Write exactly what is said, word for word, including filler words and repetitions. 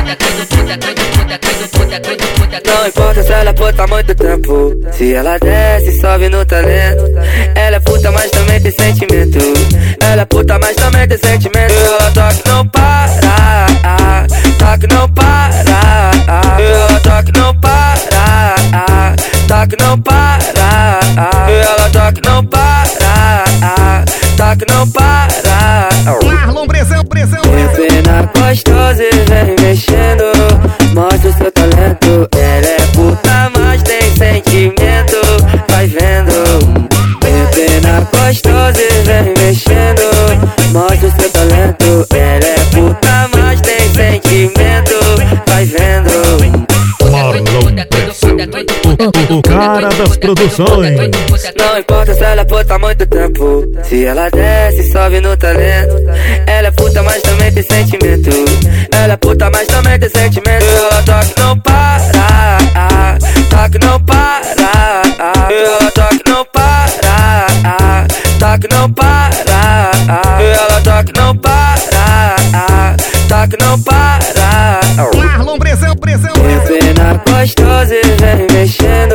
Não importa se ela é puta há muito tempo, se ela desce, sobe no talento. Ela é puta, mas também tem sentimento. Ela é puta, mas também tem sentimento. Ela toca e não para, toca e não para. Ela toca e não para, toca e não para. Ela toca e não para, toca e não para. Marlon, pressão, pressão. Empina gostosa e vem mexendo, mostra o seu talento. Ela é puta, mas tem sentimento, vai vendo. Empina gostosa e vem mexendo, mostra o seu talento. Ela é puta, mas tem sentimento, vai vendo. Marlon Pressão, o, o cara das produções. Não importa se ela é puta há muito tempo, se ela desce, sobe no talento. Ela é puta, mas também tem sentimento. Ela é puta, mas também tem sentimento. Ela toca e não para, toca e não para. Ela toca e não para, toca e não para. Ela toca e não para, toca e não para. Marlon, pressão, pressão. Empina gostosa e vem mexendo,